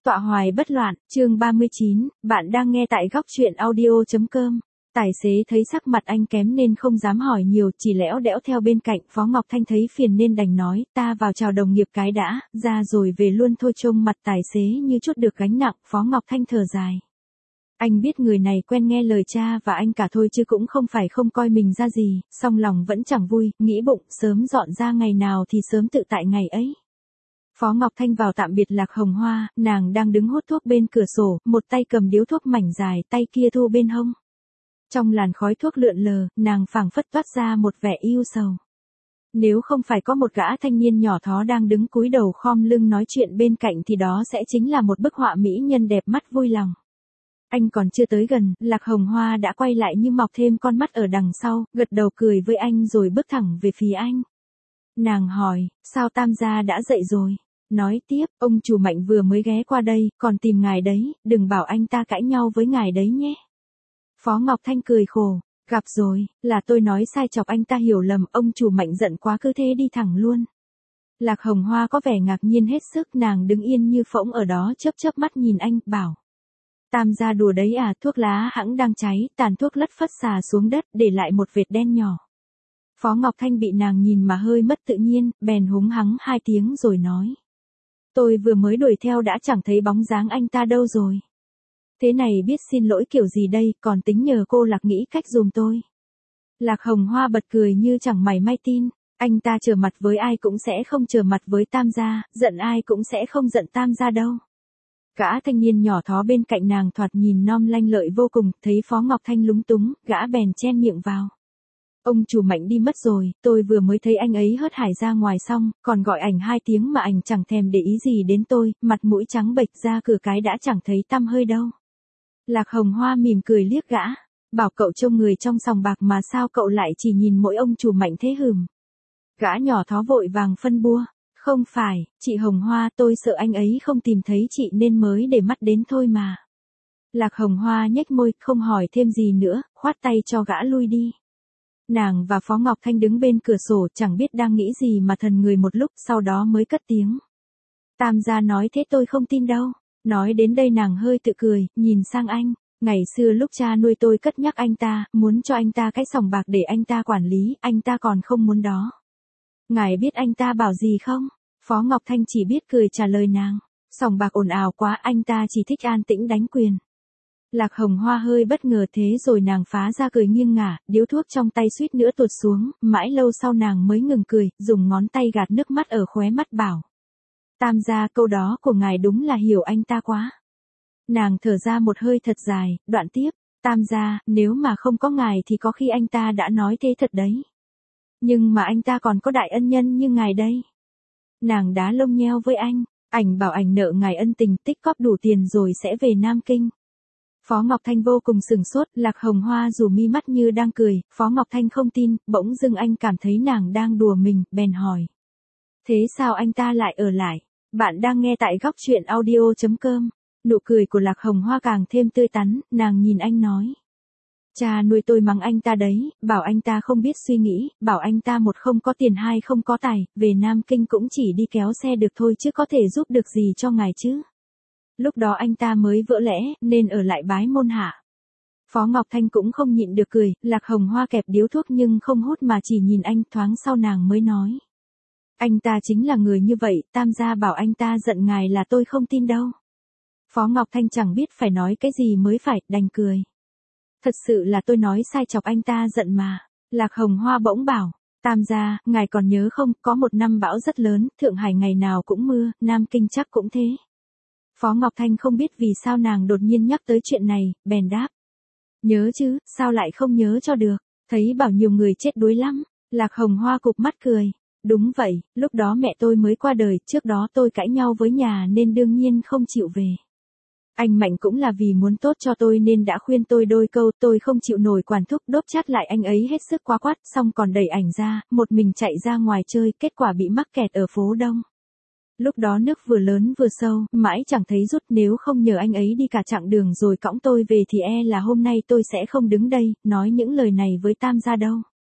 Tọa hoài bất loạn, chương 39, bạn đang nghe tại góc truyện audio.com. Tài xế thấy sắc mặt anh kém nên không dám hỏi nhiều, chỉ lẽo đẽo theo bên cạnh. Phó Ngọc Thanh thấy phiền nên đành nói, ta vào chào đồng nghiệp cái đã, ra rồi về luôn thôi. Trông mặt tài xế như chút được gánh nặng, Phó Ngọc Thanh thở dài. Anh biết người này quen nghe lời cha và anh cả thôi chứ cũng không phải không coi mình ra gì, song lòng vẫn chẳng vui, nghĩ bụng sớm dọn ra ngày nào thì sớm tự tại ngày ấy. Phó Ngọc Thanh vào tạm biệt Lạc Hồng Hoa, nàng đang đứng hút thuốc bên cửa sổ, một tay cầm điếu thuốc mảnh dài, tay kia thu bên hông. Trong làn khói thuốc lượn lờ, nàng phảng phất toát ra một vẻ ưu sầu. Nếu không phải có một gã thanh niên nhỏ thó đang đứng cúi đầu khom lưng nói chuyện bên cạnh thì đó sẽ chính là một bức họa mỹ nhân đẹp mắt vui lòng. Anh còn chưa tới gần, Lạc Hồng Hoa đã quay lại như mọc thêm con mắt ở đằng sau, gật đầu cười với anh rồi bước thẳng về phía anh. Nàng hỏi, sao Tam gia đã dậy rồi? Nói tiếp, ông chủ Mạnh vừa mới ghé qua đây, còn tìm ngài đấy, đừng bảo anh ta cãi nhau với ngài đấy nhé. Phó Ngọc Thanh cười khổ, gặp rồi, là tôi nói sai chọc anh ta hiểu lầm, ông chủ Mạnh giận quá cứ thế đi thẳng luôn. Lạc Hồng Hoa có vẻ ngạc nhiên hết sức, nàng đứng yên như phỗng ở đó chớp chớp mắt nhìn anh, bảo. Tam gia đùa đấy à, thuốc lá hãng đang cháy, tàn thuốc lất phất xà xuống đất, để lại một vệt đen nhỏ. Phó Ngọc Thanh bị nàng nhìn mà hơi mất tự nhiên, bèn húng hắng hai tiếng rồi nói. Tôi vừa mới đuổi theo đã chẳng thấy bóng dáng anh ta đâu rồi. Thế này biết xin lỗi kiểu gì đây, còn tính nhờ cô Lạc nghĩ cách giùm tôi. Lạc Hồng Hoa bật cười như chẳng mảy may tin, anh ta trở mặt với ai cũng sẽ không trở mặt với Tam gia, giận ai cũng sẽ không giận Tam gia đâu. Gã thanh niên nhỏ thó bên cạnh nàng thoạt nhìn non lanh lợi vô cùng, thấy Phó Ngọc Thanh lúng túng, gã bèn chen miệng vào. Ông chủ Mạnh đi mất rồi, tôi vừa mới thấy anh ấy hớt hải ra ngoài xong, còn gọi ảnh hai tiếng mà ảnh chẳng thèm để ý gì đến tôi, mặt mũi trắng bệch ra cửa cái đã chẳng thấy tăm hơi đâu. Lạc Hồng Hoa mỉm cười liếc gã, bảo cậu trông người trong sòng bạc mà sao cậu lại chỉ nhìn mỗi ông chủ Mạnh thế hừm. Gã nhỏ thó vội vàng phân bua, không phải, chị Hồng Hoa tôi sợ anh ấy không tìm thấy chị nên mới để mắt đến thôi mà. Lạc Hồng Hoa nhếch môi, không hỏi thêm gì nữa, khoát tay cho gã lui đi. Nàng và Phó Ngọc Thanh đứng bên cửa sổ chẳng biết đang nghĩ gì mà thần người một lúc, sau đó mới cất tiếng. Tam gia nói thế tôi không tin đâu. Nói đến đây nàng hơi tự cười, nhìn sang anh. Ngày xưa lúc cha nuôi tôi cất nhắc anh ta, muốn cho anh ta cái sòng bạc để anh ta quản lý, anh ta còn không muốn đó. Ngài biết anh ta bảo gì không? Phó Ngọc Thanh chỉ biết cười trả lời nàng. Sòng bạc ồn ào quá, anh ta chỉ thích an tĩnh đánh quyền. Lạc Hồng Hoa hơi bất ngờ thế rồi nàng phá ra cười nghiêng ngả, điếu thuốc trong tay suýt nữa tuột xuống, mãi lâu sau nàng mới ngừng cười, dùng ngón tay gạt nước mắt ở khóe mắt bảo. Tam gia câu đó của ngài đúng là hiểu anh ta quá. Nàng thở ra một hơi thật dài, đoạn tiếp, Tam gia, nếu mà không có ngài thì có khi anh ta đã nói thế thật đấy. Nhưng mà anh ta còn có đại ân nhân như ngài đây. Nàng đá lông nheo với anh, ảnh bảo ảnh nợ ngài ân tình, tích cóp đủ tiền rồi sẽ về Nam Kinh. Phó Ngọc Thanh vô cùng sửng sốt, Lạc Hồng Hoa dù mi mắt như đang cười, Phó Ngọc Thanh không tin, bỗng dưng anh cảm thấy nàng đang đùa mình, bèn hỏi. Thế sao anh ta lại ở lại? Bạn đang nghe tại góc truyện audio.com. Nụ cười của Lạc Hồng Hoa càng thêm tươi tắn, nàng nhìn anh nói. Cha nuôi tôi mắng anh ta đấy, bảo anh ta không biết suy nghĩ, bảo anh ta một không có tiền hai không có tài, về Nam Kinh cũng chỉ đi kéo xe được thôi chứ có thể giúp được gì cho ngài chứ. Lúc đó anh ta mới vỡ lẽ, nên ở lại bái môn hạ. Phó Ngọc Thanh cũng không nhịn được cười, Lạc Hồng Hoa kẹp điếu thuốc nhưng không hút mà chỉ nhìn anh, thoáng sau nàng mới nói. Anh ta chính là người như vậy, Tam gia bảo anh ta giận ngài là tôi không tin đâu. Phó Ngọc Thanh chẳng biết phải nói cái gì mới phải, đành cười. Thật sự là tôi nói sai chọc anh ta giận mà. Lạc Hồng Hoa bỗng bảo, Tam gia, ngài còn nhớ không, có một năm bão rất lớn, Thượng Hải ngày nào cũng mưa, Nam Kinh chắc cũng thế. Phó Ngọc Thanh không biết vì sao nàng đột nhiên nhắc tới chuyện này, bèn đáp. Nhớ chứ, sao lại không nhớ cho được, thấy bảo nhiều người chết đuối lắm. Lạc Hồng Hoa cụp mắt cười. Đúng vậy, lúc đó mẹ tôi mới qua đời, trước đó tôi cãi nhau với nhà nên đương nhiên không chịu về. Anh Mạnh cũng là vì muốn tốt cho tôi nên đã khuyên tôi đôi câu, tôi không chịu nổi quản thúc, đốp chát lại anh ấy hết sức quá quát, xong còn đẩy ảnh ra, một mình chạy ra ngoài chơi, kết quả bị mắc kẹt ở phố Đông. Lúc đó nước vừa lớn vừa sâu, mãi chẳng thấy rút, nếu không nhờ anh ấy đi cả chặng đường rồi cõng tôi về thì e là hôm nay tôi sẽ không đứng đây, nói những lời này với Tam gia đâu.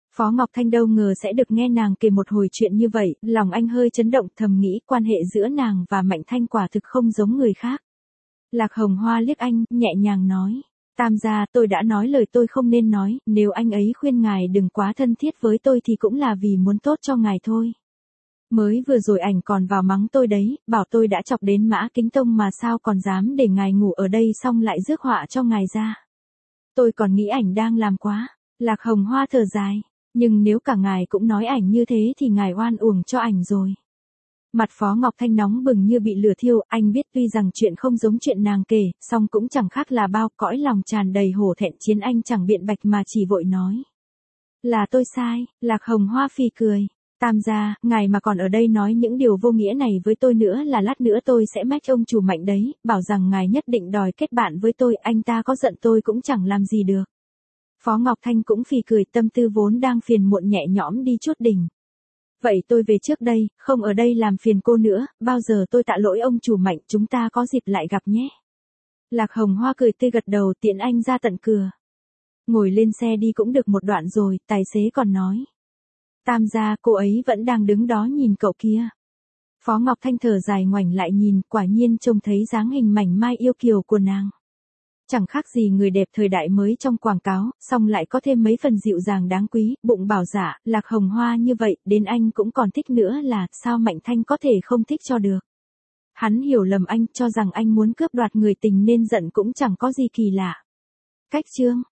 Phó Ngọc Thanh đâu ngờ sẽ được nghe nàng kể một hồi chuyện như vậy, lòng anh hơi chấn động, thầm nghĩ quan hệ giữa nàng và Mạnh Thanh quả thực không giống người khác. Lạc Hồng Hoa liếc anh, nhẹ nhàng nói. Tam gia, tôi đã nói lời tôi không nên nói, nếu anh ấy khuyên ngài đừng quá thân thiết với tôi thì cũng là vì muốn tốt cho ngài thôi. Mới vừa rồi ảnh còn vào mắng tôi đấy, bảo tôi đã chọc đến Mã Kính Tông mà sao còn dám để ngài ngủ ở đây xong lại rước họa cho ngài ra. Tôi còn nghĩ ảnh đang làm quá. Lạc Hồng Hoa thở dài. Nhưng nếu cả ngài cũng nói ảnh như thế thì ngài oan uổng cho ảnh rồi. Mặt Phó Ngọc Thanh nóng bừng như bị lửa thiêu, anh biết tuy rằng chuyện không giống chuyện nàng kể, song cũng chẳng khác là bao, cõi lòng tràn đầy hổ thẹn chiến anh chẳng biện bạch mà chỉ vội nói. Là tôi sai. Lạc Hồng Hoa phì cười. Tam gia, ngài mà còn ở đây nói những điều vô nghĩa này với tôi nữa là lát nữa tôi sẽ mách ông chủ Mạnh đấy, bảo rằng ngài nhất định đòi kết bạn với tôi, anh ta có giận tôi cũng chẳng làm gì được. Phó Ngọc Thanh cũng phì cười, tâm tư vốn đang phiền muộn nhẹ nhõm đi chút đỉnh. Vậy tôi về trước đây, không ở đây làm phiền cô nữa, bao giờ tôi tạ lỗi ông chủ Mạnh, chúng ta có dịp lại gặp nhé. Lạc Hồng Hoa cười tươi gật đầu, tiễn anh ra tận cửa. Ngồi lên xe đi cũng được một đoạn rồi, tài xế còn nói. Tam gia, cô ấy vẫn đang đứng đó nhìn cậu kia. Phó Ngọc Thanh thở dài ngoảnh lại nhìn, quả nhiên trông thấy dáng hình mảnh mai yêu kiều của nàng. Chẳng khác gì người đẹp thời đại mới trong quảng cáo, song lại có thêm mấy phần dịu dàng đáng quý, bụng bảo dạ, Lạc Hồng Hoa như vậy, đến anh cũng còn thích nữa là, sao Mạnh Thanh có thể không thích cho được. Hắn hiểu lầm anh, cho rằng anh muốn cướp đoạt người tình nên giận cũng chẳng có gì kỳ lạ. Cách chương